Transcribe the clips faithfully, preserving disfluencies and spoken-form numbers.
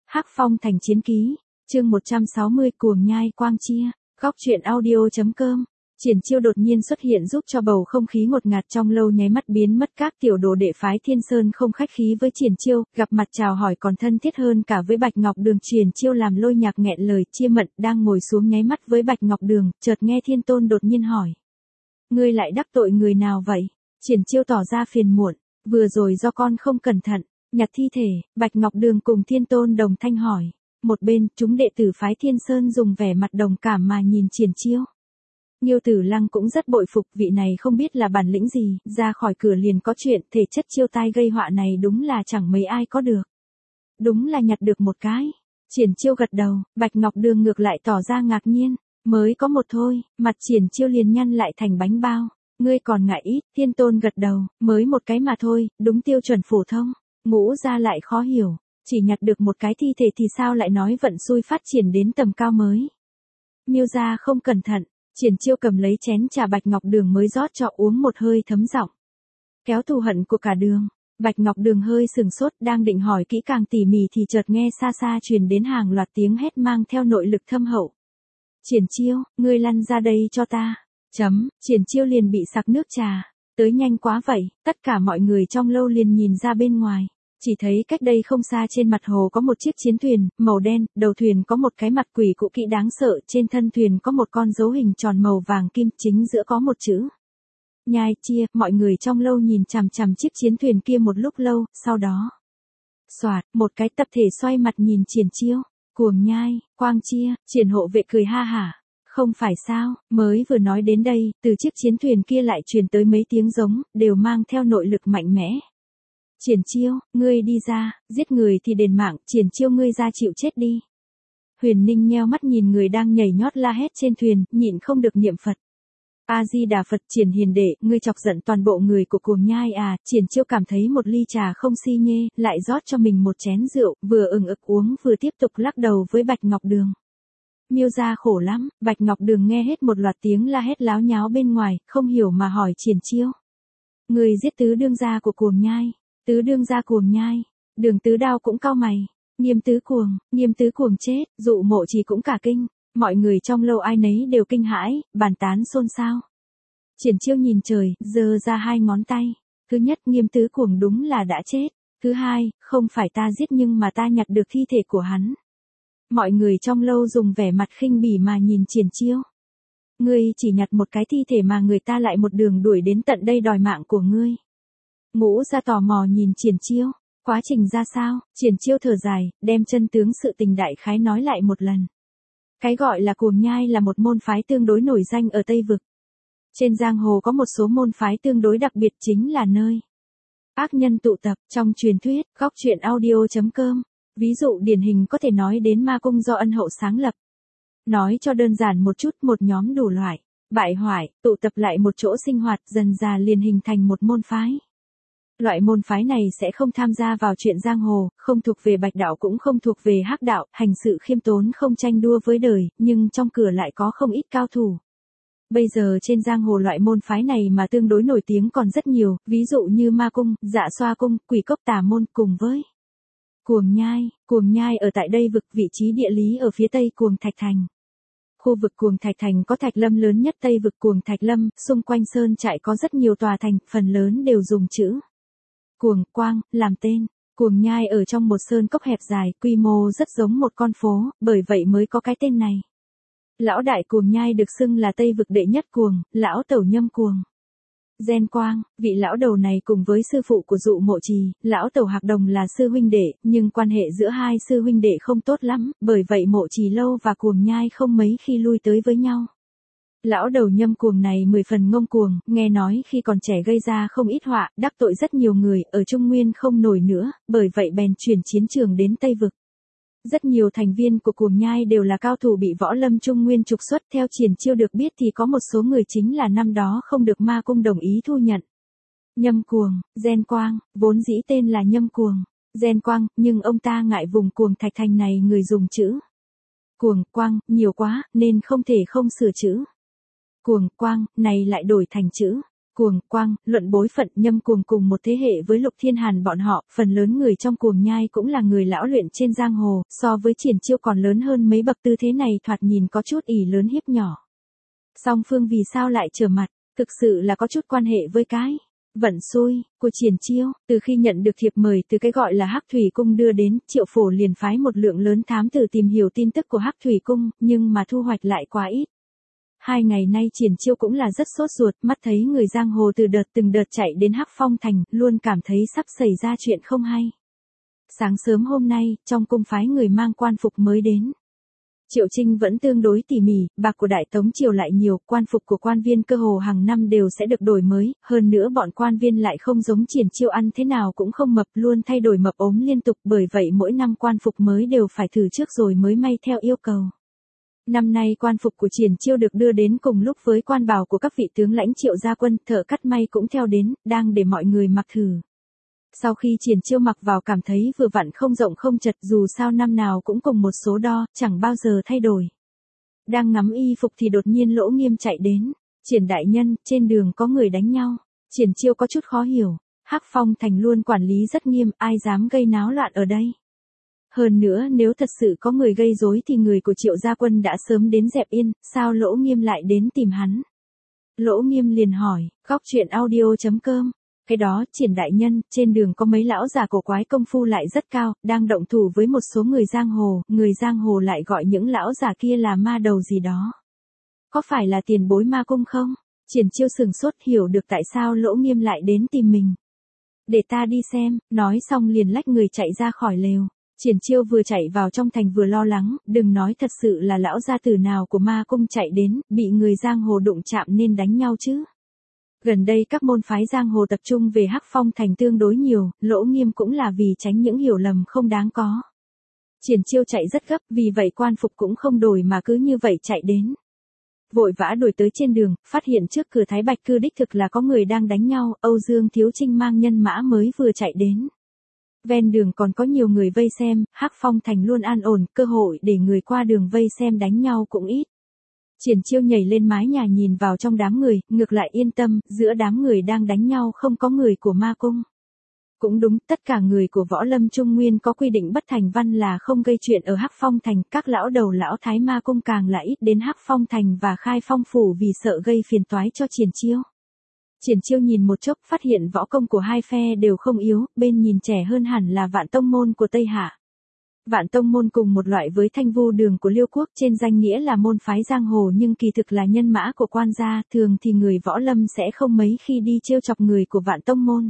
Hắc Phong Thành Chiến Ký, chương một trăm sáu mươi Cuồng Nhai Quang Chia, góc truyện audio.com. Triển Chiêu đột nhiên xuất hiện giúp cho bầu không khí ngột ngạt trong lâu nháy mắt biến mất. Các tiểu đồ đệ phái Thiên Sơn không khách khí với Triển Chiêu, gặp mặt chào hỏi còn thân thiết hơn cả với Bạch Ngọc Đường. Triển Chiêu làm lôi nhạc nghẹn lời. Chia Mận đang ngồi xuống nháy mắt với Bạch Ngọc Đường, chợt nghe Thiên Tôn đột nhiên hỏi: ngươi lại đắc tội người nào vậy? Triển Chiêu tỏ ra phiền muộn: vừa rồi do con không cẩn thận nhặt thi thể. Bạch Ngọc Đường cùng Thiên Tôn đồng thanh hỏi. Một bên, chúng đệ tử phái Thiên Sơn dùng vẻ mặt đồng cảm mà nhìn Triển Chiêu. Nghiêu Tử Lăng cũng rất bội phục, vị này không biết là bản lĩnh gì, ra khỏi cửa liền có chuyện, thể chất chiêu tai gây họa này đúng là chẳng mấy ai có được. Đúng là nhặt được một cái. Triển Chiêu gật đầu. Bạch Ngọc Đường ngược lại tỏ ra ngạc nhiên. Mới có một thôi. Mặt Triển Chiêu liền nhăn lại thành bánh bao. Ngươi còn ngại ít. Thiên Tôn gật đầu. Mới một cái mà thôi, đúng tiêu chuẩn phổ thông. Ngũ ra lại khó hiểu. Chỉ nhặt được một cái thi thể thì sao lại nói vận xui phát triển đến tầm cao mới. Miêu gia không cẩn thận. Triển Chiêu cầm lấy chén trà Bạch Ngọc Đường mới rót cho uống một hơi thấm giọng. Kéo thù hận của cả đường. Bạch Ngọc Đường hơi sừng sốt, đang định hỏi kỹ càng tỉ mỉ thì chợt nghe xa xa truyền đến hàng loạt tiếng hét mang theo nội lực thâm hậu. Triển Chiêu, ngươi lăn ra đây cho ta. Chấm, Triển Chiêu liền bị sặc nước trà. Tới nhanh quá vậy, tất cả mọi người trong lâu liền nhìn ra bên ngoài. Chỉ thấy cách đây không xa trên mặt hồ có một chiếc chiến thuyền, màu đen, đầu thuyền có một cái mặt quỷ cũ kỹ đáng sợ, trên thân thuyền có một con dấu hình tròn màu vàng kim, chính giữa có một chữ Nhai Chia. Mọi người trong lâu nhìn chằm chằm chiếc chiến thuyền kia một lúc lâu, sau đó xoạt, một cái tập thể xoay mặt nhìn Triển Chiêu. Cuồng Nhai, Quang Chia. Triển hộ vệ cười ha hả. Không phải sao, mới vừa nói đến đây, từ chiếc chiến thuyền kia lại truyền tới mấy tiếng giống, đều mang theo nội lực mạnh mẽ. Triển Chiêu, ngươi đi ra, giết người thì đền mạng. Triển Chiêu, ngươi ra chịu chết đi. Huyền Ninh nheo mắt nhìn người đang nhảy nhót la hét trên thuyền, nhịn không được niệm Phật. A Di Đà Phật. Triển hiền đệ, ngươi chọc giận toàn bộ người của Cuồng Nhai à? Triển Chiêu cảm thấy một ly trà không si nhê, lại rót cho mình một chén rượu, vừa ừng ực uống vừa tiếp tục lắc đầu với Bạch Ngọc Đường. Miêu gia khổ lắm. Bạch Ngọc Đường nghe hết một loạt tiếng la hét láo nháo bên ngoài, không hiểu mà hỏi Triển Chiêu: ngươi giết tứ đương gia của Cuồng Nhai? Tứ đương gia Cuồng Nhai? Đường Tứ Đao cũng cau mày. Nghiêm Tứ Cuồng, Nghiêm Tứ Cuồng chết. Dụ Mộ Trì cũng cả kinh. Mọi người trong lâu ai nấy đều kinh hãi, bàn tán xôn xao. Triển Chiêu nhìn trời, giơ ra hai ngón tay. Thứ nhất, Nghiêm Tứ Cuồng đúng là đã chết. Thứ hai, không phải ta giết nhưng mà ta nhặt được thi thể của hắn. Mọi người trong lâu dùng vẻ mặt khinh bỉ mà nhìn Triển Chiêu. Ngươi chỉ nhặt một cái thi thể mà người ta lại một đường đuổi đến tận đây đòi mạng của ngươi. Ngũ ra tò mò nhìn Triển Chiêu. Quá trình ra sao? Triển Chiêu thở dài, đem chân tướng sự tình đại khái nói lại một lần. Cái gọi là Cuồng Nhai là một môn phái tương đối nổi danh ở Tây Vực. Trên giang hồ có một số môn phái tương đối đặc biệt, chính là nơi ác nhân tụ tập. Trong truyền thuyết, góc truyện audio.com. Ví dụ điển hình có thể nói đến Ma Cung do Ân Hậu sáng lập. Nói cho đơn giản một chút, một nhóm đủ loại bại hoại tụ tập lại một chỗ sinh hoạt, dần dà liền hình thành một môn phái. Loại môn phái này sẽ không tham gia vào chuyện giang hồ, không thuộc về Bạch đạo cũng không thuộc về Hắc đạo, hành sự khiêm tốn không tranh đua với đời, nhưng trong cửa lại có không ít cao thủ. Bây giờ trên giang hồ loại môn phái này mà tương đối nổi tiếng còn rất nhiều, ví dụ như Ma Cung, Dạ Xoa Cung, Quỷ Cốc Tà Môn cùng với Cuồng Nhai. Cuồng Nhai ở tại đây vực, vị trí địa lý ở phía tây Cuồng Thạch Thành. Khu vực Cuồng Thạch Thành có thạch lâm lớn nhất Tây vực Cuồng Thạch Lâm, xung quanh sơn trại có rất nhiều tòa thành, phần lớn đều dùng chữ Cuồng, Quang làm tên. Cuồng Nhai ở trong một sơn cốc hẹp dài, quy mô rất giống một con phố, bởi vậy mới có cái tên này. Lão đại Cuồng Nhai được xưng là Tây vực đệ nhất cuồng, lão tẩu Nhâm Cuồng. Gen Quang, vị lão đầu này cùng với sư phụ của Dụ Mộ Trì, lão tẩu Hạc Đồng là sư huynh đệ, nhưng quan hệ giữa hai sư huynh đệ không tốt lắm, bởi vậy Mộ Trì lâu và Cuồng Nhai không mấy khi lui tới với nhau. Lão đầu Nhâm Cuồng này mười phần ngông cuồng, nghe nói khi còn trẻ gây ra không ít họa, đắc tội rất nhiều người, ở Trung Nguyên không nổi nữa, bởi vậy bèn chuyển chiến trường đến Tây Vực. Rất nhiều thành viên của Cuồng Nhai đều là cao thủ bị võ lâm Trung Nguyên trục xuất. Theo Triển Chiêu được biết thì có một số người chính là năm đó không được Ma Cung đồng ý thu nhận. Nhâm Cuồng, Gen Quang, vốn dĩ tên là Nhâm Cuồng, Gen Quang, nhưng ông ta ngại vùng Cuồng Thạch Thành này người dùng chữ Cuồng, Quang, nhiều quá, nên không thể không sửa chữ Cuồng, Quang, này lại đổi thành chữ Cuồng, Quang, Luận bối phận Nhâm Cuồng cùng một thế hệ với Lục Thiên Hàn bọn họ, phần lớn người trong Cuồng Nhai cũng là người lão luyện trên giang hồ, so với Triển Chiêu còn lớn hơn mấy bậc, tư thế này thoạt nhìn có chút ỷ lớn hiếp nhỏ. Song phương vì sao lại trở mặt, thực sự là có chút quan hệ với cái vận xui của Triển Chiêu. Từ khi nhận được thiệp mời từ cái gọi là Hắc Thủy Cung đưa đến, Triệu Phổ liền phái một lượng lớn thám tử tìm hiểu tin tức của Hắc Thủy Cung, nhưng mà thu hoạch lại quá ít. Hai ngày nay Triển Chiêu cũng là rất sốt ruột, mắt thấy người giang hồ từ đợt từng đợt chạy đến Hắc Phong Thành, luôn cảm thấy sắp xảy ra chuyện không hay. Sáng sớm hôm nay, trong cung phái người mang quan phục mới đến. Triệu Trinh vẫn tương đối tỉ mỉ, bạc của Đại Tống Triều lại nhiều, quan phục của quan viên cơ hồ hàng năm đều sẽ được đổi mới, hơn nữa bọn quan viên lại không giống Triển Chiêu ăn thế nào cũng không mập, luôn thay đổi mập ốm liên tục, bởi vậy mỗi năm quan phục mới đều phải thử trước rồi mới may theo yêu cầu. Năm nay quan phục của Triển Chiêu được đưa đến cùng lúc với quan bào của các vị tướng lãnh Triệu gia quân, thợ cắt may cũng theo đến, đang để mọi người mặc thử. Sau khi Triển Chiêu mặc vào cảm thấy vừa vặn không rộng không chật, dù sao năm nào cũng cùng một số đo, chẳng bao giờ thay đổi. Đang ngắm y phục thì đột nhiên Lỗ Nghiêm chạy đến. Triển đại nhân, trên đường có người đánh nhau. Triển Chiêu có chút khó hiểu. Hắc Phong Thành luôn quản lý rất nghiêm, ai dám gây náo loạn ở đây. Hơn nữa nếu thật sự có người gây rối thì người của Triệu gia quân đã sớm đến dẹp yên, sao Lỗ Nghiêm lại đến tìm hắn? Lỗ Nghiêm liền hỏi, góc truyện audio chấm com. Cái đó, Triển đại nhân, trên đường có mấy lão già cổ quái công phu lại rất cao, đang động thủ với một số người giang hồ, người giang hồ lại gọi những lão già kia là ma đầu gì đó. Có phải là tiền bối ma cung không? Triển Chiêu sừng sốt, hiểu được tại sao Lỗ Nghiêm lại đến tìm mình. Để ta đi xem, nói xong liền lách người chạy ra khỏi lều. Triển Chiêu vừa chạy vào trong thành vừa lo lắng, đừng nói thật sự là lão gia tử nào của ma cung chạy đến, bị người giang hồ đụng chạm nên đánh nhau chứ. Gần đây các môn phái giang hồ tập trung về Hắc Phong Thành tương đối nhiều, Lỗ Nghiêm cũng là vì tránh những hiểu lầm không đáng có. Triển Chiêu chạy rất gấp, vì vậy quan phục cũng không đổi mà cứ như vậy chạy đến. Vội vã đuổi tới trên đường, phát hiện trước cửa Thái Bạch Cư đích thực là có người đang đánh nhau, Âu Dương Thiếu Trinh mang nhân mã mới vừa chạy đến. Ven đường còn có nhiều người vây xem, Hắc Phong Thành luôn an ổn, cơ hội để người qua đường vây xem đánh nhau cũng ít. Triển Chiêu nhảy lên mái nhà nhìn vào trong đám người, ngược lại yên tâm, giữa đám người đang đánh nhau không có người của ma cung. Cũng đúng, tất cả người của Võ Lâm Trung Nguyên có quy định bất thành văn là không gây chuyện ở Hắc Phong Thành, các lão đầu lão thái ma cung càng là ít đến Hắc Phong Thành và Khai Phong Phủ vì sợ gây phiền toái cho Triển Chiêu. Triển Chiêu nhìn một chốc phát hiện võ công của hai phe đều không yếu, bên nhìn trẻ hơn hẳn là Vạn Tông Môn của Tây Hạ. Vạn Tông Môn cùng một loại với Thanh Vu Đường của Liêu Quốc, trên danh nghĩa là môn phái giang hồ nhưng kỳ thực là nhân mã của quan gia, thường thì người võ lâm sẽ không mấy khi đi trêu chọc người của Vạn Tông Môn.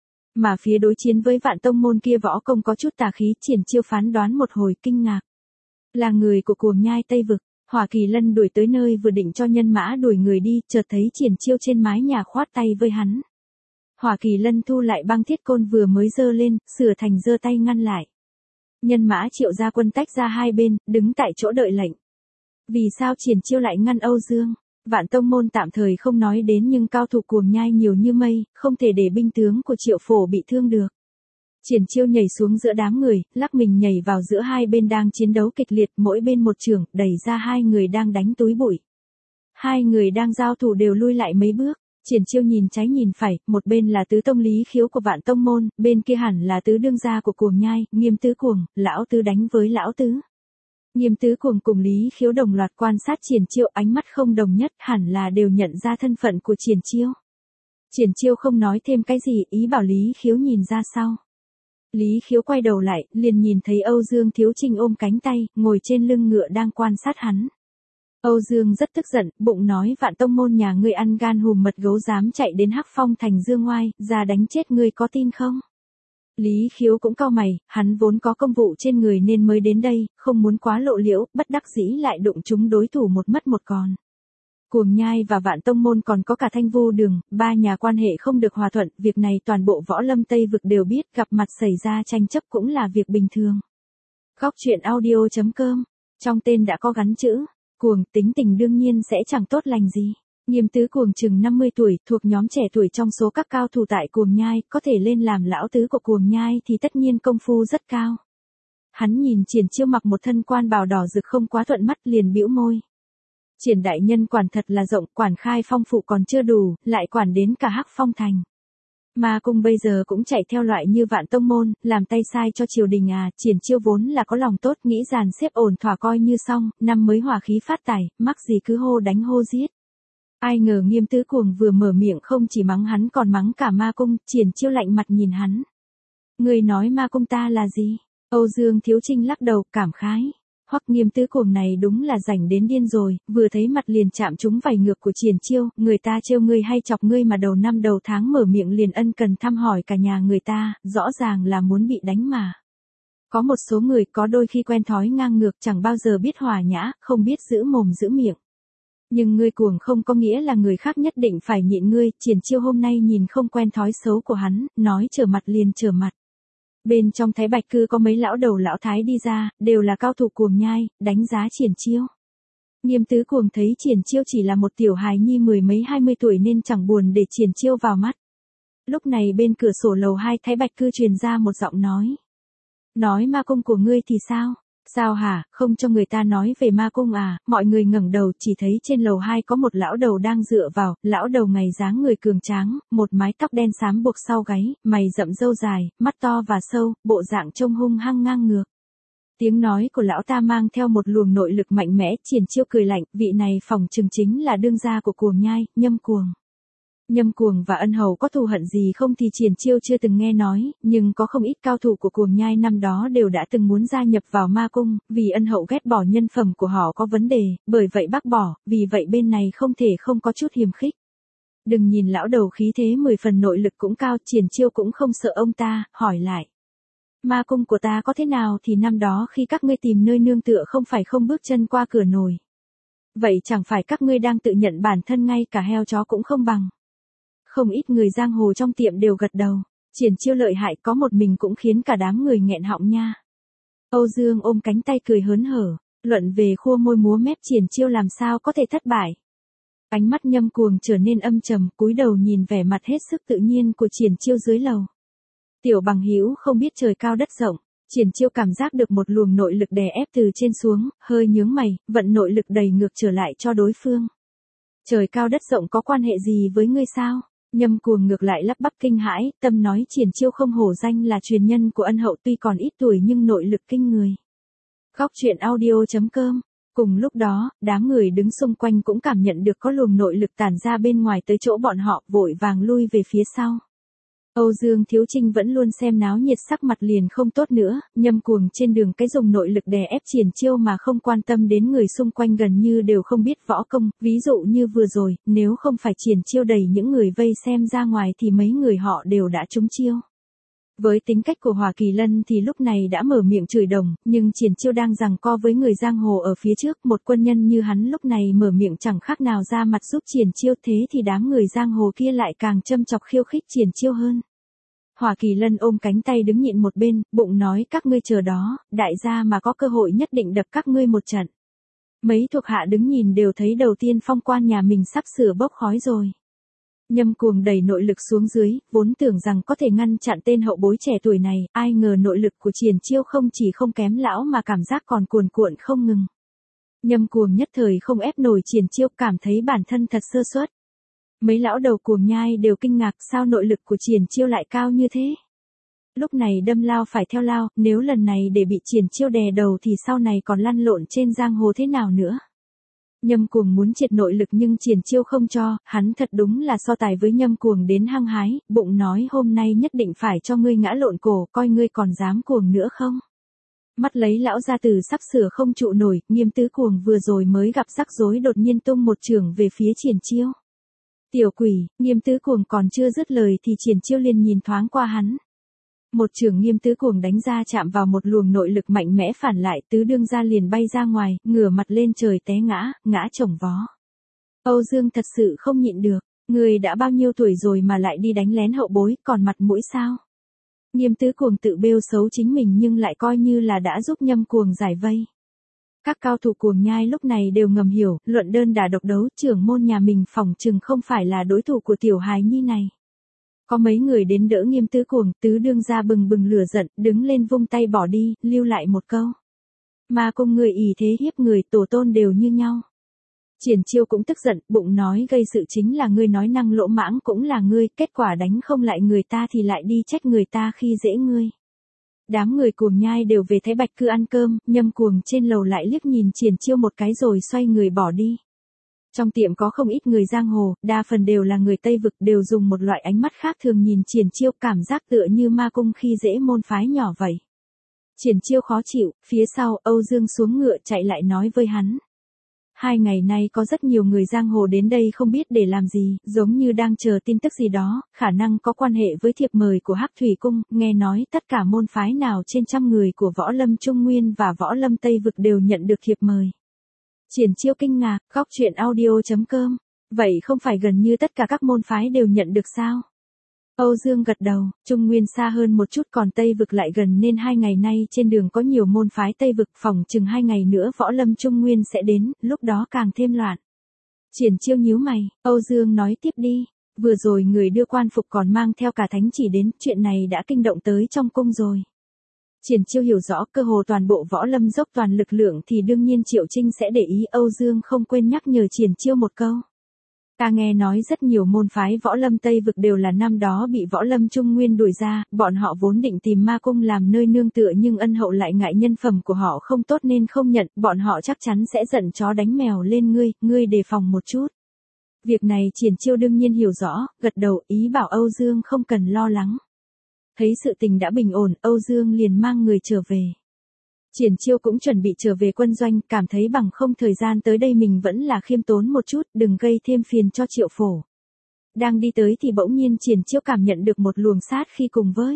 Mà phía đối chiến với Vạn Tông Môn kia võ công có chút tà khí, Triển Chiêu phán đoán một hồi kinh ngạc. Là người của Cuồng Nhai Tây Vực. Hỏa Kỳ Lân đuổi tới nơi vừa định cho nhân mã đuổi người đi, chợt thấy Triển Chiêu trên mái nhà khoát tay với hắn. Hỏa Kỳ Lân thu lại băng thiết côn vừa mới giơ lên, sửa thành giơ tay ngăn lại. Nhân mã Triệu gia quân tách ra hai bên, đứng tại chỗ đợi lệnh. Vì sao Triển Chiêu lại ngăn Âu Dương? Vạn Tông Môn tạm thời không nói đến nhưng cao thủ Cuồng Nhai nhiều như mây, không thể để binh tướng của Triệu Phổ bị thương được. Triển Chiêu nhảy xuống giữa đám người, lắc mình nhảy vào giữa hai bên đang chiến đấu kịch liệt, mỗi bên một chưởng, đẩy ra hai người đang đánh túi bụi. Hai người đang giao thủ đều lui lại mấy bước. Triển Chiêu nhìn trái nhìn phải, một bên là tứ tông Lý Khiếu của Vạn Tông Môn, bên kia hẳn là tứ đương gia của Cuồng Nhai, Nghiêm Tứ Cuồng, lão tứ đánh với lão tứ. Nghiêm Tứ Cuồng cùng Lý Khiếu đồng loạt quan sát Triển Chiêu, ánh mắt không đồng nhất, hẳn là đều nhận ra thân phận của Triển Chiêu. Triển Chiêu không nói thêm cái gì, ý bảo Lý Khiếu nhìn ra sau. Lý Khiếu quay đầu lại, liền nhìn thấy Âu Dương Thiếu Trinh ôm cánh tay, ngồi trên lưng ngựa đang quan sát hắn. Âu Dương rất tức giận, bụng nói Vạn Tông Môn nhà ngươi ăn gan hùm mật gấu dám chạy đến Hắc Phong Thành Dương Ngoai, ra đánh chết ngươi có tin không? Lý Khiếu cũng cau mày, hắn vốn có công vụ trên người nên mới đến đây, không muốn quá lộ liễu, bất đắc dĩ lại đụng chúng đối thủ một mất một còn. Cuồng Nhai và Vạn Tông Môn còn có cả Thanh Vu Đường, ba nhà quan hệ không được hòa thuận, việc này toàn bộ Võ Lâm Tây Vực đều biết, gặp mặt xảy ra tranh chấp cũng là việc bình thường. Góc truyện audio chấm com, trong tên đã có gắn chữ Cuồng, tính tình đương nhiên sẽ chẳng tốt lành gì. Nghiêm Tứ Cuồng chừng năm mươi tuổi, thuộc nhóm trẻ tuổi trong số các cao thủ tại Cuồng Nhai, có thể lên làm lão tứ của Cuồng Nhai thì tất nhiên công phu rất cao. Hắn nhìn Triển Chiêu mặc một thân quan bào đỏ rực không quá thuận mắt liền bĩu môi. Triển đại nhân quản thật là rộng, quản khai phong phụ còn chưa đủ, lại quản đến cả Hắc Phong thành. Ma cung bây giờ cũng chạy theo loại như Vạn Tông môn, làm tay sai cho triều đình à, Triển Chiêu vốn là có lòng tốt, nghĩ dàn xếp ổn thỏa coi như xong, năm mới hòa khí phát tài, mắc gì cứ hô đánh hô giết. Ai ngờ Nghiêm Tứ Cuồng vừa mở miệng không chỉ mắng hắn còn mắng cả ma cung, Triển Chiêu lạnh mặt nhìn hắn. Người nói ma cung ta là gì? Âu Dương Thiếu Trinh lắc đầu, cảm khái. Hoắc Nghiêm Tứ Cuồng này đúng là rảnh đến điên rồi, vừa thấy mặt liền chạm trúng vảy ngược của Triển Chiêu, người ta trêu ngươi hay chọc ngươi mà đầu năm đầu tháng mở miệng liền ân cần thăm hỏi cả nhà người ta, rõ ràng là muốn bị đánh mà. Có một số người có đôi khi quen thói ngang ngược chẳng bao giờ biết hòa nhã, không biết giữ mồm giữ miệng. Nhưng ngươi cuồng không có nghĩa là người khác nhất định phải nhịn ngươi, Triển Chiêu hôm nay nhìn không quen thói xấu của hắn, nói trở mặt liền trở mặt. Bên trong Thái Bạch Cư có mấy lão đầu lão thái đi ra, đều là cao thủ cuồng nhai, đánh giá Triển Chiêu. Nghiêm Tứ Cuồng thấy Triển Chiêu chỉ là một tiểu hài nhi mười mấy hai mươi tuổi nên chẳng buồn để Triển Chiêu vào mắt. Lúc này bên cửa sổ lầu hai Thái Bạch Cư truyền ra một giọng nói. Nói ma cung của ngươi thì sao? Sao hả, không cho người ta nói về ma cung à? Mọi người ngẩng đầu chỉ thấy trên lầu hai có một lão đầu đang dựa vào, lão đầu ngày dáng người cường tráng, một mái tóc đen xám buộc sau gáy, mày rậm râu dài, mắt to và sâu, bộ dạng trông hung hăng ngang ngược. Tiếng nói của lão ta mang theo một luồng nội lực mạnh mẽ, Triển Chiêu cười lạnh, vị này phỏng chừng chính là đương gia của Cuồng Nhai, Nhâm Cuồng. Nhâm Cuồng và Ân Hầu có thù hận gì không thì Triển Chiêu chưa từng nghe nói, nhưng có không ít cao thủ của Cuồng Nhai năm đó đều đã từng muốn gia nhập vào ma cung, vì Ân Hậu ghét bỏ nhân phẩm của họ có vấn đề, bởi vậy bác bỏ, vì vậy bên này không thể không có chút hiềm khích. Đừng nhìn lão đầu khí thế mười phần nội lực cũng cao, Triển Chiêu cũng không sợ ông ta, hỏi lại. Ma cung của ta có thế nào thì năm đó khi các ngươi tìm nơi nương tựa không phải không bước chân qua cửa nồi. Vậy chẳng phải các ngươi đang tự nhận bản thân ngay cả heo chó cũng không bằng. Không ít người giang hồ trong tiệm đều gật đầu, Triển Chiêu lợi hại có một mình cũng khiến cả đám người nghẹn họng nha. Âu Dương ôm cánh tay cười hớn hở, luận về khua môi múa mép Triển Chiêu làm sao có thể thất bại. Ánh mắt Nhâm Cuồng trở nên âm trầm, cúi đầu nhìn vẻ mặt hết sức tự nhiên của Triển Chiêu dưới lầu. Tiểu bằng hữu không biết trời cao đất rộng, Triển Chiêu cảm giác được một luồng nội lực đè ép từ trên xuống, hơi nhướng mày, vận nội lực đầy ngược trở lại cho đối phương. Trời cao đất rộng có quan hệ gì với ngươi sao? Nhâm Cuồng ngược lại lắp bắp kinh hãi, tâm nói Triển Chiêu không hổ danh là truyền nhân của Ân Hậu tuy còn ít tuổi nhưng nội lực kinh người. Góc truyện audio chấm com. Cùng lúc đó, đám người đứng xung quanh cũng cảm nhận được có luồng nội lực tản ra bên ngoài tới chỗ bọn họ, vội vàng lui về phía sau. Âu Dương Thiếu Trinh vẫn luôn xem náo nhiệt, sắc mặt liền không tốt nữa, Nhâm Cuồng trên đường cái dùng nội lực đè ép Triển Chiêu mà không quan tâm đến người xung quanh gần như đều không biết võ công, ví dụ như vừa rồi, nếu không phải Triển Chiêu đẩy những người vây xem ra ngoài thì mấy người họ đều đã trúng chiêu. Với tính cách của Hỏa Kỳ Lân thì lúc này đã mở miệng chửi đồng, nhưng Triển Chiêu đang giằng co với người giang hồ ở phía trước, một quân nhân như hắn lúc này mở miệng chẳng khác nào ra mặt giúp Triển Chiêu, thế thì đám người giang hồ kia lại càng châm chọc khiêu khích Triển Chiêu hơn. Hỏa Kỳ Lân ôm cánh tay đứng nhịn một bên, bụng nói các ngươi chờ đó, đại gia mà có cơ hội nhất định đập các ngươi một trận. Mấy thuộc hạ đứng nhìn đều thấy đầu tiên phong quan nhà mình sắp sửa bốc khói rồi. Nhâm Cuồng đẩy nội lực xuống dưới, vốn tưởng rằng có thể ngăn chặn tên hậu bối trẻ tuổi này, ai ngờ nội lực của Triển Chiêu không chỉ không kém lão mà cảm giác còn cuồn cuộn không ngừng. Nhâm Cuồng nhất thời không ép nổi Triển Chiêu, cảm thấy bản thân thật sơ suất. Mấy lão đầu Cuồng Nhai đều kinh ngạc sao nội lực của Triển Chiêu lại cao như thế. Lúc này đâm lao phải theo lao, nếu lần này để bị Triển Chiêu đè đầu thì sau này còn lăn lộn trên giang hồ thế nào nữa. Nhâm Cuồng muốn triệt nội lực nhưng Triển Chiêu không cho, hắn thật đúng là so tài với Nhâm Cuồng đến hăng hái, bụng nói hôm nay nhất định phải cho ngươi ngã lộn cổ, coi ngươi còn dám cuồng nữa không. Mắt lấy lão gia tử sắp sửa không trụ nổi, Nghiêm Tứ Cuồng vừa rồi mới gặp rắc rối đột nhiên tung một chưởng về phía Triển Chiêu. Tiểu quỷ, Nghiêm Tứ Cuồng còn chưa dứt lời thì Triển Chiêu liền nhìn thoáng qua hắn. Một chưởng Nghiêm Tứ Cuồng đánh ra chạm vào một luồng nội lực mạnh mẽ phản lại, tứ đương gia liền bay ra ngoài, ngửa mặt lên trời té ngã, ngã chồng vó. Âu Dương thật sự không nhịn được, người đã bao nhiêu tuổi rồi mà lại đi đánh lén hậu bối, còn mặt mũi sao? Nghiêm Tứ Cuồng tự bêu xấu chính mình nhưng lại coi như là đã giúp Nhâm Cuồng giải vây. Các cao thủ Cuồng Nhai lúc này đều ngầm hiểu, luận đơn đả độc đấu, trưởng môn nhà mình phỏng chừng không phải là đối thủ của tiểu hài nhi này. Có mấy người đến đỡ Nghiêm Tứ Cuồng, tứ đương gia bừng bừng lửa giận, đứng lên vung tay bỏ đi, lưu lại một câu. Ma cung người ỷ thế hiếp người, tổ tôn đều như nhau. Triển Chiêu cũng tức giận, bụng nói gây sự chính là ngươi, nói năng lỗ mãng cũng là ngươi, kết quả đánh không lại người ta thì lại đi trách người ta khi dễ ngươi. Đám người Cuồng Nhai đều về Thái Bạch Cư ăn cơm, Nhâm Cuồng trên lầu lại liếc nhìn Triển Chiêu một cái rồi xoay người bỏ đi. Trong tiệm có không ít người giang hồ, đa phần đều là người Tây Vực, đều dùng một loại ánh mắt khác thường nhìn Triển Chiêu, cảm giác tựa như ma cung khi dễ môn phái nhỏ vậy. Triển Chiêu khó chịu, phía sau Âu Dương xuống ngựa chạy lại nói với hắn. Hai ngày nay có rất nhiều người giang hồ đến đây không biết để làm gì, giống như đang chờ tin tức gì đó, khả năng có quan hệ với thiệp mời của Hắc Thủy Cung, nghe nói tất cả môn phái nào trên trăm người của Võ Lâm Trung Nguyên và Võ Lâm Tây Vực đều nhận được thiệp mời. Triển Chiêu kinh ngạc, góc truyện audio chấm com, vậy không phải gần như tất cả các môn phái đều nhận được sao? Âu Dương gật đầu, Trung Nguyên xa hơn một chút còn Tây Vực lại gần nên hai ngày nay trên đường có nhiều môn phái Tây Vực, phòng chừng hai ngày nữa Võ Lâm Trung Nguyên sẽ đến, lúc đó càng thêm loạn. Triển Chiêu nhíu mày, Âu Dương nói tiếp đi, vừa rồi người đưa quan phục còn mang theo cả thánh chỉ đến, chuyện này đã kinh động tới trong cung rồi. Triển Chiêu hiểu rõ cơ hồ toàn bộ Võ Lâm dốc toàn lực lượng thì đương nhiên Triệu Trinh sẽ để ý, Âu Dương không quên nhắc nhở Triển Chiêu một câu. Ta nghe nói rất nhiều môn phái Võ Lâm Tây Vực đều là năm đó bị Võ Lâm Trung Nguyên đuổi ra, bọn họ vốn định tìm ma cung làm nơi nương tựa nhưng ân hậu lại ngại nhân phẩm của họ không tốt nên không nhận, bọn họ chắc chắn sẽ giận chó đánh mèo lên ngươi, ngươi đề phòng một chút. Việc này Triển Chiêu đương nhiên hiểu rõ, gật đầu ý bảo Âu Dương không cần lo lắng. Thấy sự tình đã bình ổn, Âu Dương liền mang người trở về. Triển Chiêu cũng chuẩn bị trở về quân doanh, cảm thấy bằng không thời gian tới đây mình vẫn là khiêm tốn một chút, đừng gây thêm phiền cho Triệu Phổ. Đang đi tới thì bỗng nhiên Triển Chiêu cảm nhận được một luồng sát khi cùng với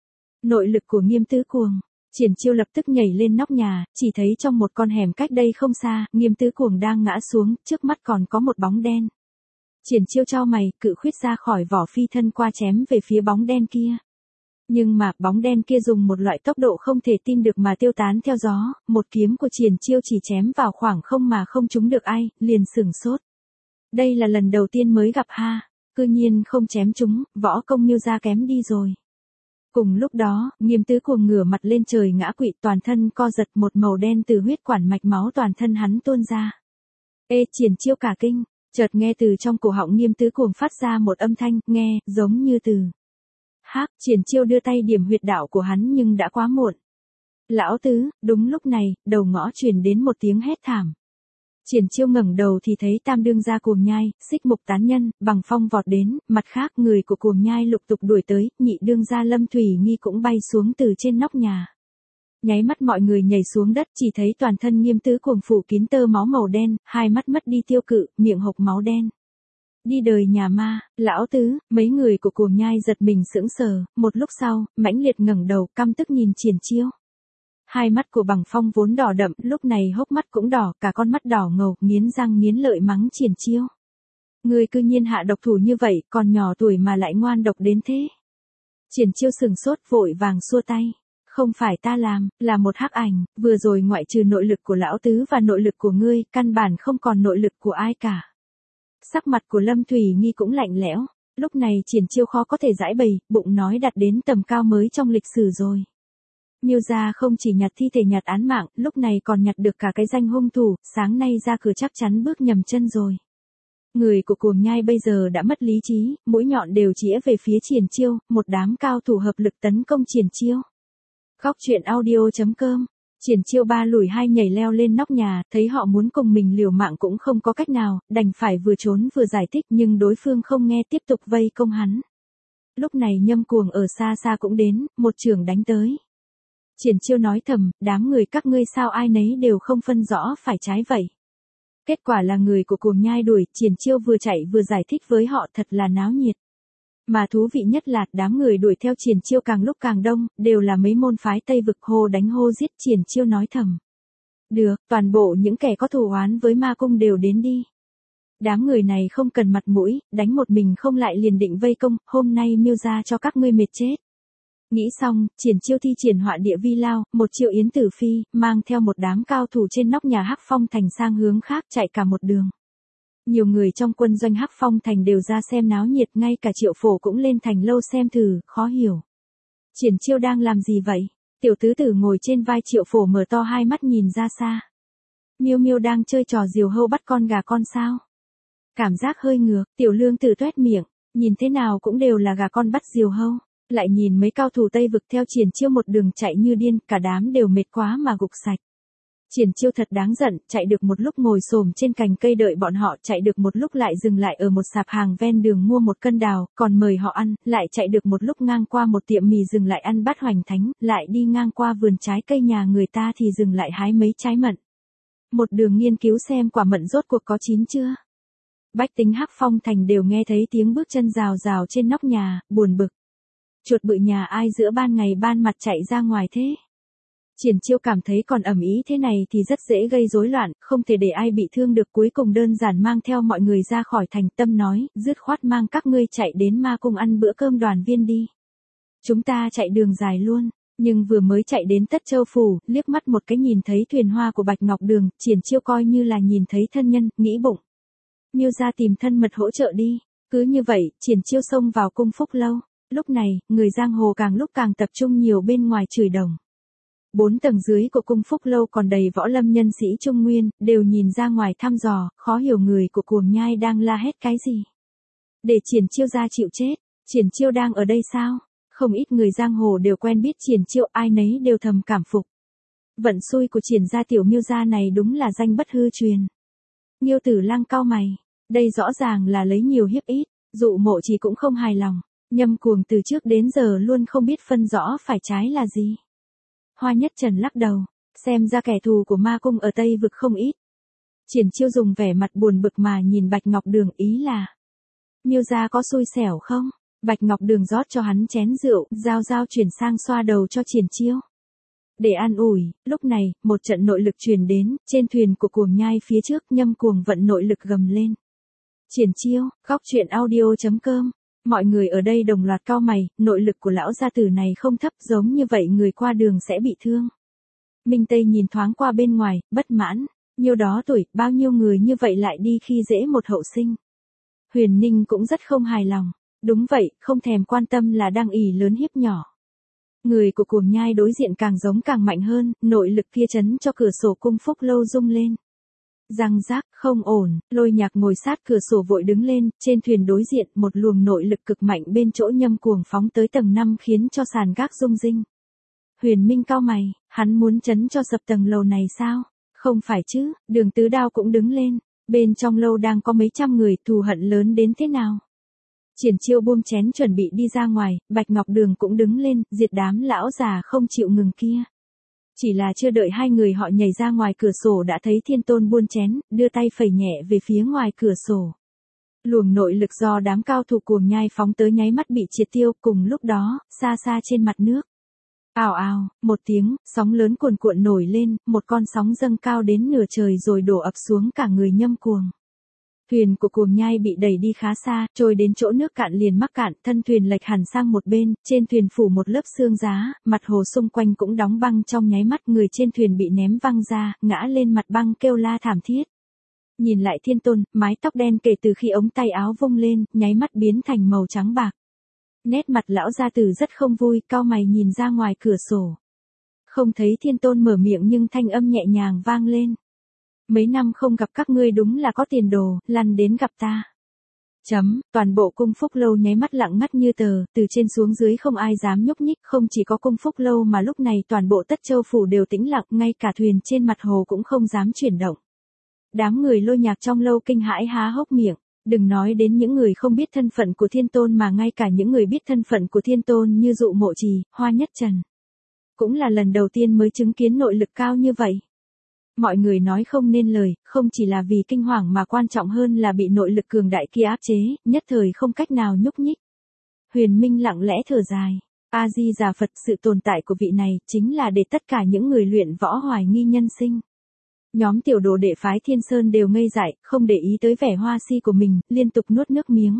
nội lực của Nghiêm Tứ Cuồng. Triển Chiêu lập tức nhảy lên nóc nhà, chỉ thấy trong một con hẻm cách đây không xa, Nghiêm Tứ Cuồng đang ngã xuống, trước mắt còn có một bóng đen. Triển Chiêu chau mày, cự khuyết ra khỏi vỏ phi thân qua chém về phía bóng đen kia. Nhưng mà, bóng đen kia dùng một loại tốc độ không thể tin được mà tiêu tán theo gió, một kiếm của Triển Chiêu chỉ chém vào khoảng không mà không trúng được ai, liền sửng sốt. Đây là lần đầu tiên mới gặp ha, cư nhiên không chém trúng, võ công Miêu gia kém đi rồi. Cùng lúc đó, Nghiêm Tứ Cuồng ngửa mặt lên trời ngã quỵ, toàn thân co giật, một màu đen từ huyết quản mạch máu toàn thân hắn tuôn ra. Ê, Triển Chiêu cả kinh, chợt nghe từ trong cổ họng Nghiêm Tứ Cuồng phát ra một âm thanh, nghe, giống như từ hắc. Triển Chiêu đưa tay điểm huyệt đạo của hắn nhưng đã quá muộn. Lão tứ, đúng lúc này, đầu ngõ truyền đến một tiếng hét thảm. Triển Chiêu ngẩng đầu thì thấy tam đương gia Cuồng Nhai, Xích Mục Tán Nhân, Bằng Phong vọt đến, mặt khác người của Cuồng Nhai lục tục đuổi tới, nhị đương gia Lâm Thủy Nghi cũng bay xuống từ trên nóc nhà. Nháy mắt mọi người nhảy xuống đất, chỉ thấy toàn thân Nghiêm Tứ Cuồng phủ kín tơ máu màu đen, hai mắt mất đi tiêu cự, miệng hộc máu đen. Đi đời nhà ma, lão tứ, mấy người của Cuồng Nhai giật mình sững sờ, một lúc sau, mãnh liệt ngẩng đầu căm tức nhìn Triển Chiêu. Hai mắt của Bằng Phong vốn đỏ đậm, lúc này hốc mắt cũng đỏ, cả con mắt đỏ ngầu, nghiến răng nghiến lợi mắng Triển Chiêu. Người cư nhiên hạ độc thủ như vậy, còn nhỏ tuổi mà lại ngoan độc đến thế. Triển Chiêu sừng sốt vội vàng xua tay. Không phải ta làm, là một hắc ảnh, vừa rồi ngoại trừ nội lực của lão tứ và nội lực của ngươi, căn bản không còn nội lực của ai cả. Sắc mặt của Lâm Thủy Nghi cũng lạnh lẽo, lúc này Triển Chiêu khó có thể giải bày, bụng nói đặt đến tầm cao mới trong lịch sử rồi. Miêu gia không chỉ nhặt thi thể nhặt án mạng, lúc này còn nhặt được cả cái danh hung thủ, sáng nay ra cửa chắc chắn bước nhầm chân rồi. Người của Cuồng Nhai bây giờ đã mất lý trí, mũi nhọn đều chĩa về phía Triển Chiêu, một đám cao thủ hợp lực tấn công Triển Chiêu. Góc truyện audio chấm com. Triển Chiêu ba lùi hai nhảy leo lên nóc nhà, thấy họ muốn cùng mình liều mạng cũng không có cách nào, đành phải vừa trốn vừa giải thích nhưng đối phương không nghe tiếp tục vây công hắn. Lúc này Nhâm Cuồng ở xa xa cũng đến, một chưởng đánh tới. Triển Chiêu nói thầm, đám người các ngươi sao ai nấy đều không phân rõ phải trái vậy. Kết quả là người của Cuồng Nhai đuổi, Triển Chiêu vừa chạy vừa giải thích với họ, thật là náo nhiệt. Mà thú vị nhất là đám người đuổi theo Triển Chiêu càng lúc càng đông, đều là mấy môn phái Tây Vực, hô đánh hô giết. Triển Chiêu nói thầm. Được, toàn bộ những kẻ có thù oán với ma cung đều đến đi. Đám người này không cần mặt mũi, đánh một mình không lại liền định vây công, hôm nay Miêu gia cho các ngươi mệt chết. Nghĩ xong, Triển Chiêu thi triển họa địa vi lao, một triệu yến tử phi, mang theo một đám cao thủ trên nóc nhà Hắc Phong Thành sang hướng khác chạy cả một đường. Nhiều người trong quân doanh Hắc Phong Thành đều ra xem náo nhiệt, ngay cả Triệu Phổ cũng lên thành lâu xem thử, khó hiểu. Triển Chiêu đang làm gì vậy? Tiểu tứ tử ngồi trên vai Triệu Phổ mở to hai mắt nhìn ra xa. Miêu Miêu đang chơi trò diều hâu bắt con gà con sao? Cảm giác hơi ngược, Tiểu Lương Tử toét miệng, nhìn thế nào cũng đều là gà con bắt diều hâu. Lại nhìn mấy cao thủ Tây vực theo Triển Chiêu một đường chạy như điên, cả đám đều mệt quá mà gục sạch. Triển Chiêu thật đáng giận, chạy được một lúc ngồi xổm trên cành cây đợi bọn họ, chạy được một lúc lại dừng lại ở một sạp hàng ven đường mua một cân đào, còn mời họ ăn, lại chạy được một lúc ngang qua một tiệm mì dừng lại ăn bát hoành thánh, lại đi ngang qua vườn trái cây nhà người ta thì dừng lại hái mấy trái mận. Một đường nghiên cứu xem quả mận rốt cuộc có chín chưa. Bách tính Hắc Phong thành đều nghe thấy tiếng bước chân rào rào trên nóc nhà, buồn bực. Chuột bự nhà ai giữa ban ngày ban mặt chạy ra ngoài thế? Triển Chiêu cảm thấy còn ầm ĩ thế này thì rất dễ gây rối loạn, không thể để ai bị thương được, cuối cùng đơn giản mang theo mọi người ra khỏi thành, tâm nói, dứt khoát mang các ngươi chạy đến ma cung ăn bữa cơm đoàn viên đi. Chúng ta chạy đường dài luôn, nhưng vừa mới chạy đến Tất Châu phủ, liếc mắt một cái nhìn thấy thuyền hoa của Bạch Ngọc Đường, Triển Chiêu coi như là nhìn thấy thân nhân, nghĩ bụng. Miêu ra tìm thân mật hỗ trợ đi, cứ như vậy, Triển Chiêu xông vào cung Phúc Lâu. Lúc này, người giang hồ càng lúc càng tập trung nhiều bên ngoài chửi đồng. Bốn tầng dưới của cung Phúc Lâu còn đầy võ lâm nhân sĩ Trung Nguyên, đều nhìn ra ngoài thăm dò, khó hiểu người của Cuồng Nhai đang la hét cái gì. Để Triển Chiêu ra chịu chết, Triển Chiêu đang ở đây sao? Không ít người giang hồ đều quen biết Triển Chiêu, ai nấy đều thầm cảm phục. Vận xui của Triển gia tiểu Miêu gia này đúng là danh bất hư truyền. Miêu Tử Lang cau mày, đây rõ ràng là lấy nhiều hiếp ít, Dụ Mộ Trì cũng không hài lòng. Nhâm Cuồng từ trước đến giờ luôn không biết phân rõ phải trái là gì. Hoa Nhất Trần lắc đầu, xem ra kẻ thù của ma cung ở Tây vực không ít. Triển Chiêu dùng vẻ mặt buồn bực mà nhìn Bạch Ngọc Đường, ý là Miêu gia có xui xẻo không? Bạch Ngọc Đường rót cho hắn chén rượu, giao giao chuyển sang xoa đầu cho Triển Chiêu. Để an ủi, lúc này, một trận nội lực truyền đến, trên thuyền của Cuồng Nhai phía trước, Nhâm Cuồng vận nội lực gầm lên. Triển Chiêu, góc truyện audio chấm com. Mọi người ở đây đồng loạt cau mày, nội lực của lão gia tử này không thấp, giống như vậy người qua đường sẽ bị thương. Minh Tây nhìn thoáng qua bên ngoài, bất mãn, nhiêu đó tuổi, bao nhiêu người như vậy lại đi khi dễ một hậu sinh. Huyền Ninh cũng rất không hài lòng, đúng vậy, không thèm quan tâm là đang ỷ lớn hiếp nhỏ. Người của Cuồng Nhai đối diện càng giống càng mạnh hơn, nội lực kia chấn cho cửa sổ cung Phúc Lâu rung lên. Răng rác, không ổn, Lôi Nhạc ngồi sát cửa sổ vội đứng lên, trên thuyền đối diện, một luồng nội lực cực mạnh bên chỗ Nhâm Cuồng phóng tới tầng năm khiến cho sàn gác rung rinh. Huyền Minh cau mày, hắn muốn chấn cho sập tầng lầu này sao? Không phải chứ, Đường Tứ Đao cũng đứng lên, bên trong lâu đang có mấy trăm người, thù hận lớn đến thế nào? Triển Chiêu buông chén chuẩn bị đi ra ngoài, Bạch Ngọc Đường cũng đứng lên, diệt đám lão già không chịu ngừng kia. Chỉ là chưa đợi hai người họ nhảy ra ngoài cửa sổ đã thấy Thiên Tôn buôn chén, đưa tay phẩy nhẹ về phía ngoài cửa sổ. Luồng nội lực do đám cao thủ Cuồng Nhai phóng tới nháy mắt bị triệt tiêu, cùng lúc đó, xa xa trên mặt nước. Ào ào, một tiếng, sóng lớn cuồn cuộn nổi lên, một con sóng dâng cao đến nửa trời rồi đổ ập xuống cả người Nhâm Cuồng. Thuyền của Cuồng Nhai bị đẩy đi khá xa, trôi đến chỗ nước cạn liền mắc cạn, thân thuyền lệch hẳn sang một bên, trên thuyền phủ một lớp sương giá, mặt hồ xung quanh cũng đóng băng trong nháy mắt, người trên thuyền bị ném văng ra, ngã lên mặt băng kêu la thảm thiết. Nhìn lại Thiên Tôn, mái tóc đen kể từ khi ống tay áo vung lên, nháy mắt biến thành màu trắng bạc. Nét mặt lão gia tử rất không vui, cau mày nhìn ra ngoài cửa sổ. Không thấy Thiên Tôn mở miệng nhưng thanh âm nhẹ nhàng vang lên. Mấy năm không gặp các ngươi đúng là có tiền đồ, lăn đến gặp ta. Chấm, toàn bộ cung Phúc Lâu nháy mắt lặng ngắt như tờ, từ trên xuống dưới không ai dám nhúc nhích, không chỉ có cung Phúc Lâu mà lúc này toàn bộ Tất Châu phủ đều tĩnh lặng, ngay cả thuyền trên mặt hồ cũng không dám chuyển động. Đám người Lôi Nhạc trong lâu kinh hãi há hốc miệng, đừng nói đến những người không biết thân phận của Thiên Tôn mà ngay cả những người biết thân phận của Thiên Tôn như Dụ Mộ Trì, Hoa Nhất Trần. Cũng là lần đầu tiên mới chứng kiến nội lực cao như vậy. Mọi người nói không nên lời, không chỉ là vì kinh hoàng mà quan trọng hơn là bị nội lực cường đại kia áp chế, nhất thời không cách nào nhúc nhích. Huyền Minh lặng lẽ thở dài, A Di Đà Phật, sự tồn tại của vị này chính là để tất cả những người luyện võ hoài nghi nhân sinh. Nhóm tiểu đồ đệ phái Thiên Sơn đều ngây dại, không để ý tới vẻ hoa si của mình, liên tục nuốt nước miếng.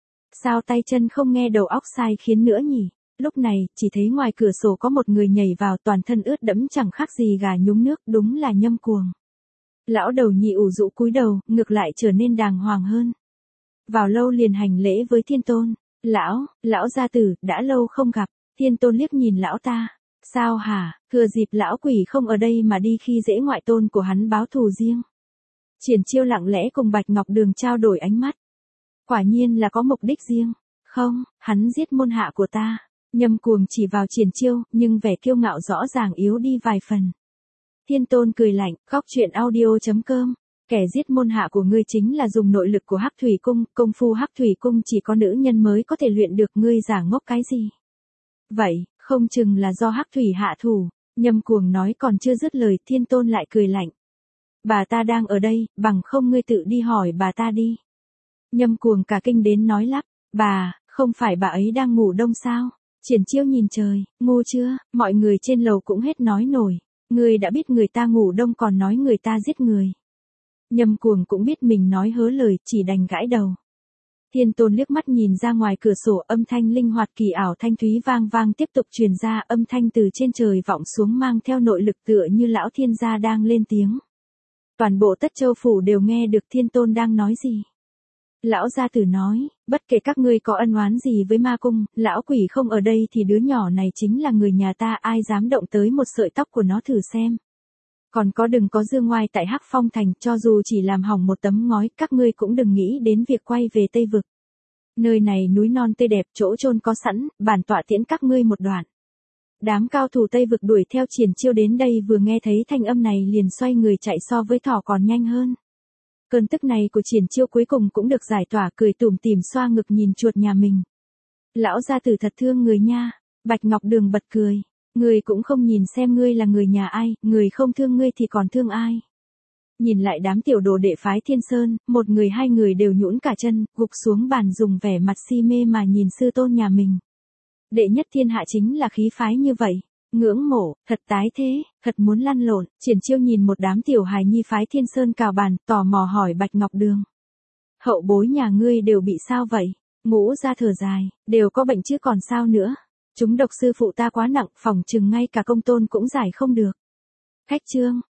Sao tay chân không nghe đầu óc sai khiến nữa nhỉ? Lúc này, chỉ thấy ngoài cửa sổ có một người nhảy vào, toàn thân ướt đẫm chẳng khác gì gà nhúng nước, đúng là Nhâm Cuồng. Lão đầu nhị ủ rũ cúi đầu, ngược lại trở nên đàng hoàng hơn. Vào lâu liền hành lễ với Thiên Tôn. Lão, lão gia tử, đã lâu không gặp. Thiên Tôn liếc nhìn lão ta. Sao hả, thừa dịp lão quỷ không ở đây mà đi khi dễ ngoại tôn của hắn báo thù riêng. Triển Chiêu lặng lẽ cùng Bạch Ngọc Đường trao đổi ánh mắt. Quả nhiên là có mục đích riêng. Không, hắn giết môn hạ của ta. Nhâm Cuồng chỉ vào Triển Chiêu, nhưng vẻ kiêu ngạo rõ ràng yếu đi vài phần. Thiên Tôn cười lạnh, góc truyện audio chấm com. Kẻ giết môn hạ của ngươi chính là dùng nội lực của Hắc Thủy Cung, công phu Hắc Thủy Cung chỉ có nữ nhân mới có thể luyện được, ngươi giả ngốc cái gì? Vậy, không chừng là do Hắc Thủy hạ thủ. Nhâm Cuồng nói còn chưa dứt lời, Thiên Tôn lại cười lạnh. Bà ta đang ở đây, bằng không ngươi tự đi hỏi bà ta đi. Nhâm Cuồng cả kinh đến nói lắp, bà, không phải bà ấy đang ngủ đông sao? Triển Chiêu nhìn trời, ngu chưa, mọi người trên lầu cũng hết nói nổi. Ngươi đã biết người ta ngủ đông còn nói người ta giết người. Nhâm Cuồng cũng biết mình nói hớ lời, chỉ đành gãi đầu. Thiên Tôn liếc mắt nhìn ra ngoài cửa sổ, âm thanh linh hoạt kỳ ảo thanh thúy vang vang tiếp tục truyền ra, âm thanh từ trên trời vọng xuống mang theo nội lực tựa như lão thiên gia đang lên tiếng. Toàn bộ Tất Châu phủ đều nghe được Thiên Tôn đang nói gì. Lão gia tử nói, bất kể các ngươi có ân oán gì với ma cung, lão quỷ không ở đây thì đứa nhỏ này chính là người nhà ta, ai dám động tới một sợi tóc của nó thử xem. Còn có đừng có dương ngoai tại Hắc Phong Thành, cho dù chỉ làm hỏng một tấm ngói, các ngươi cũng đừng nghĩ đến việc quay về Tây Vực. Nơi này núi non tươi đẹp, chỗ chôn có sẵn, bản tọa tiễn các ngươi một đoạn. Đám cao thủ Tây Vực đuổi theo Triển Chiêu đến đây vừa nghe thấy thanh âm này liền xoay người chạy so với thỏ còn nhanh hơn. Cơn tức này của Triển Chiêu cuối cùng cũng được giải tỏa, cười tủm tỉm xoa ngực nhìn chuột nhà mình. Lão gia tử thật thương người nha. Bạch Ngọc Đường bật cười. Người cũng không nhìn xem ngươi là người nhà ai, người không thương ngươi thì còn thương ai. Nhìn lại đám tiểu đồ đệ phái Thiên Sơn, một người hai người đều nhũn cả chân, gục xuống bàn dùng vẻ mặt si mê mà nhìn sư tôn nhà mình. Đệ nhất thiên hạ chính là khí phái như vậy. Ngưỡng mộ, thật tái thế, thật muốn lăn lộn. Triển Chiêu nhìn một đám tiểu hài nhi phái Thiên Sơn cào bàn, tò mò hỏi Bạch Ngọc Đường. Hậu bối nhà ngươi đều bị sao vậy? Ngũ ra thở dài, đều có bệnh chứ còn sao nữa. Chúng độc sư phụ ta quá nặng, phòng chừng ngay cả công tôn cũng giải không được. Khách trương,